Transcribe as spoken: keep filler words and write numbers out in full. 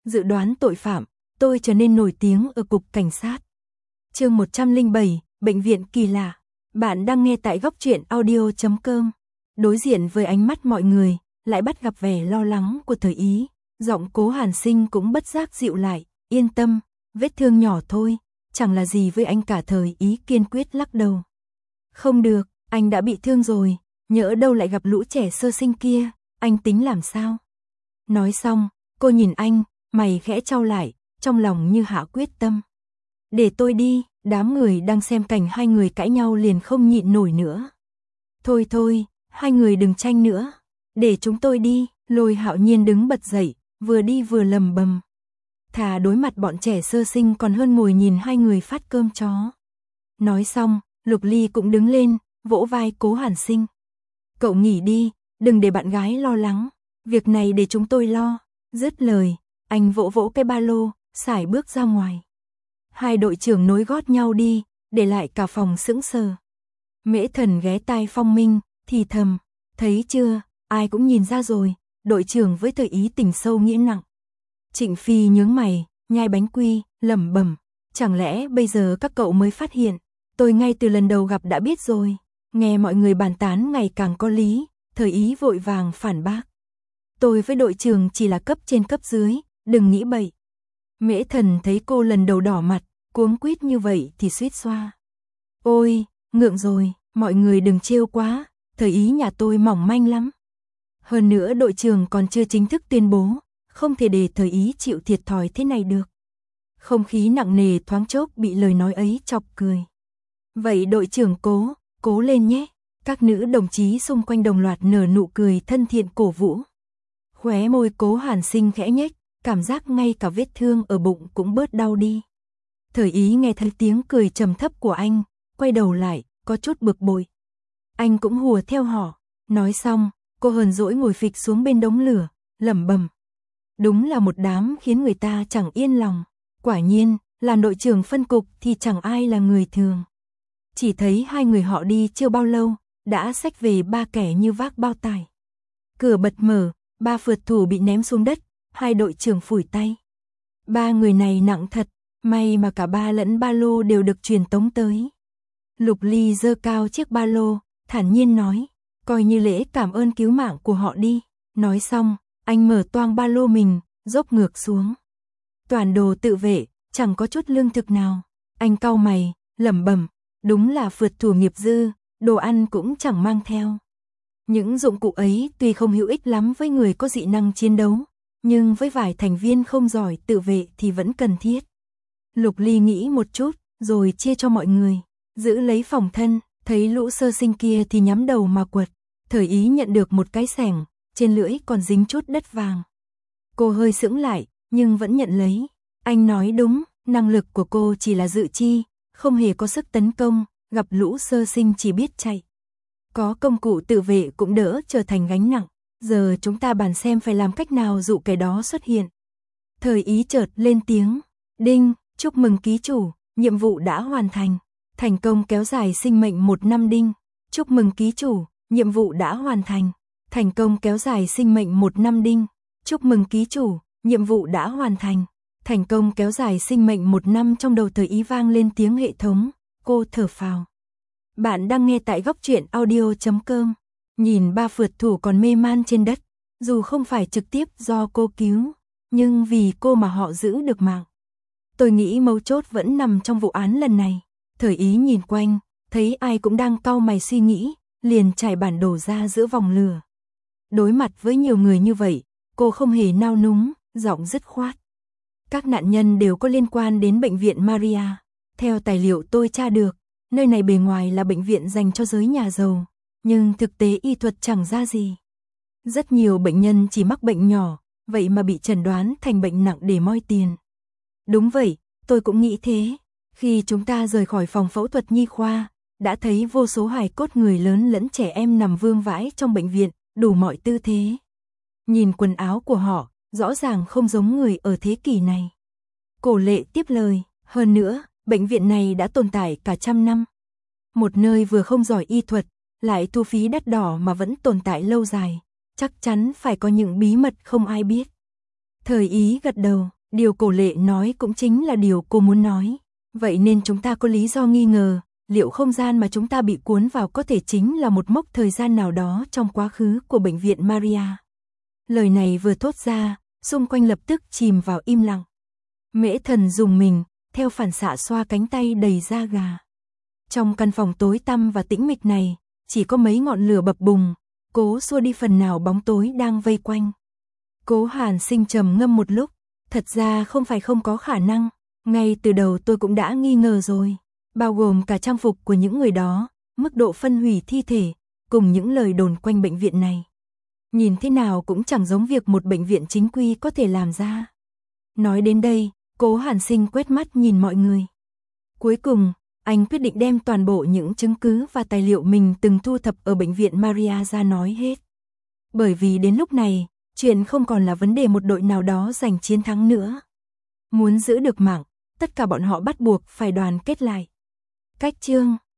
dự đoán tội phạm, tôi trở nên nổi tiếng ở cục cảnh sát. Chương một trăm lẻ bảy, bệnh viện kỳ lạ. Bạn đang nghe tại góc truyện audio chấm com. Đối diện với ánh mắt mọi người, lại bắt gặp vẻ lo lắng của Thời Ý, giọng Cố Hàn Sinh cũng bất giác dịu lại, yên tâm, vết thương nhỏ thôi, chẳng là gì với anh cả. Thời Ý kiên quyết lắc đầu. Không được, anh đã bị thương rồi, nhỡ đâu lại gặp lũ trẻ sơ sinh kia, anh tính làm sao? Nói xong, cô nhìn anh, mày khẽ chau lại, trong lòng như hạ quyết tâm. Để tôi đi, đám người đang xem cảnh hai người cãi nhau liền không nhịn nổi nữa. Thôi thôi, hai người đừng tranh nữa, để chúng tôi đi. Lôi Hạo Nhiên đứng bật dậy, vừa đi vừa lầm bầm. Thà đối mặt bọn trẻ sơ sinh còn hơn ngồi nhìn hai người phát cơm chó. Nói xong, Lục Ly cũng đứng lên, vỗ vai Cố Hàn Sinh. Cậu nghỉ đi, đừng để bạn gái lo lắng, việc này để chúng tôi lo. Dứt lời, anh vỗ vỗ cái ba lô, sải bước ra ngoài. Hai đội trưởng nối gót nhau đi, để lại cả phòng sững sờ. Mễ Thần ghé tai Phong Minh, thì thầm, thấy chưa, ai cũng nhìn ra rồi, đội trưởng với Thời Ý tình sâu nghĩa nặng. Trịnh Phi nhướng mày, nhai bánh quy, lẩm bẩm, chẳng lẽ bây giờ các cậu mới phát hiện, tôi ngay từ lần đầu gặp đã biết rồi. Nghe mọi người bàn tán ngày càng có lý, Thời Ý vội vàng phản bác. Tôi với đội trưởng chỉ là cấp trên cấp dưới, đừng nghĩ bậy. Mễ Thần thấy cô lần đầu đỏ mặt, cuống quýt như vậy thì suýt xoa. Ôi, ngượng rồi, mọi người đừng trêu quá, Thời Ý nhà tôi mỏng manh lắm. Hơn nữa đội trưởng còn chưa chính thức tuyên bố, không thể để Thời Ý chịu thiệt thòi thế này được. Không khí nặng nề thoáng chốc bị lời nói ấy chọc cười. Vậy đội trưởng cố, cố lên nhé. Các nữ đồng chí xung quanh đồng loạt nở nụ cười thân thiện cổ vũ. Khóe môi Cố Hàn Sinh khẽ nhếch, cảm giác ngay cả vết thương ở bụng cũng bớt đau đi. Thời Ý nghe thấy tiếng cười trầm thấp của anh, quay đầu lại, có chút bực bội. Anh cũng hùa theo họ. Nói xong, cô hờn dỗi ngồi phịch xuống bên đống lửa, lẩm bẩm. Đúng là một đám khiến người ta chẳng yên lòng. Quả nhiên, là đội trưởng phân cục thì chẳng ai là người thường. Chỉ thấy hai người họ đi chưa bao lâu, đã xách về ba kẻ như vác bao tải. Cửa bật mở, ba phượt thủ bị ném xuống đất, hai đội trưởng phủi tay. Ba người này nặng thật, may mà cả ba lẫn ba lô đều được truyền tống tới. Lục Ly giơ cao chiếc ba lô, thản nhiên nói, coi như lễ cảm ơn cứu mạng của họ đi. Nói xong, anh mở toang ba lô mình, dốc ngược xuống. Toàn đồ tự vệ, chẳng có chút lương thực nào. Anh cau mày, lẩm bẩm, đúng là phượt thủ nghiệp dư, đồ ăn cũng chẳng mang theo. Những dụng cụ ấy tuy không hữu ích lắm với người có dị năng chiến đấu, nhưng với vài thành viên không giỏi tự vệ thì vẫn cần thiết. Lục Ly nghĩ một chút, rồi chia cho mọi người, giữ lấy phòng thân, thấy lũ sơ sinh kia thì nhắm đầu mà quật. Thời Ý nhận được một cái xẻng, trên lưỡi còn dính chút đất vàng. Cô hơi sững lại, nhưng vẫn nhận lấy. Anh nói đúng, năng lực của cô chỉ là dự chi, không hề có sức tấn công, gặp lũ sơ sinh chỉ biết chạy. Có công cụ tự vệ cũng đỡ trở thành gánh nặng, giờ chúng ta bàn xem phải làm cách nào dụ cái đó xuất hiện. Thời Ý chợt lên tiếng, đinh, chúc mừng ký chủ, nhiệm vụ đã hoàn thành, thành công kéo dài sinh mệnh một năm đinh. Chúc mừng ký chủ, nhiệm vụ đã hoàn thành, thành công kéo dài sinh mệnh một năm đinh. Chúc mừng ký chủ, nhiệm vụ đã hoàn thành, thành công kéo dài sinh mệnh một năm. Trong đầu Thời Ý vang lên tiếng hệ thống, cô thở phào. Bạn đang nghe tại góc truyện audio chấm com. Nhìn ba phượt thủ còn mê man trên đất, dù không phải trực tiếp do cô cứu, nhưng vì cô mà họ giữ được mạng. Tôi nghĩ mấu chốt vẫn nằm trong vụ án lần này. Thời Ý nhìn quanh, thấy ai cũng đang cau mày suy nghĩ, liền trải bản đồ ra giữa vòng lửa. Đối mặt với nhiều người như vậy, cô không hề nao núng, giọng dứt khoát. Các nạn nhân đều có liên quan đến bệnh viện Maria. Theo tài liệu tôi tra được, nơi này bề ngoài là bệnh viện dành cho giới nhà giàu, nhưng thực tế y thuật chẳng ra gì. Rất nhiều bệnh nhân chỉ mắc bệnh nhỏ, vậy mà bị chẩn đoán thành bệnh nặng để moi tiền. Đúng vậy, tôi cũng nghĩ thế. Khi chúng ta rời khỏi phòng phẫu thuật nhi khoa, đã thấy vô số hài cốt người lớn lẫn trẻ em nằm vương vãi trong bệnh viện, đủ mọi tư thế. Nhìn quần áo của họ, rõ ràng không giống người ở thế kỷ này. Cổ Lệ tiếp lời, hơn nữa, bệnh viện này đã tồn tại cả trăm năm. Một nơi vừa không giỏi y thuật, lại thu phí đắt đỏ mà vẫn tồn tại lâu dài, chắc chắn phải có những bí mật không ai biết. Thời Ý gật đầu, Điều cổ lệ nói cũng chính là điều cô muốn nói. Vậy nên chúng ta có lý do nghi ngờ, liệu không gian mà chúng ta bị cuốn vào có thể chính là một mốc thời gian nào đó trong quá khứ của bệnh viện Maria. Lời này vừa thốt ra, xung quanh lập tức chìm vào im lặng. Mễ Thần dùng mình, theo phản xạ xoa cánh tay đầy da gà. Trong căn phòng tối tăm và tĩnh mịch này, chỉ có mấy ngọn lửa bập bùng, cố xua đi phần nào bóng tối đang vây quanh. Cố Hàn Sinh trầm ngâm một lúc, thật ra không phải không có khả năng, ngay từ đầu tôi cũng đã nghi ngờ rồi, bao gồm cả trang phục của những người đó, mức độ phân hủy thi thể, cùng những lời đồn quanh bệnh viện này. Nhìn thế nào cũng chẳng giống việc một bệnh viện chính quy có thể làm ra. Nói đến đây, Cố Hàn Sinh quét mắt nhìn mọi người. Cuối cùng, anh quyết định đem toàn bộ những chứng cứ và tài liệu mình từng thu thập ở bệnh viện Maria ra nói hết. Bởi vì đến lúc này, chuyện không còn là vấn đề một đội nào đó giành chiến thắng nữa. Muốn giữ được mạng, tất cả bọn họ bắt buộc phải đoàn kết lại. Cách chương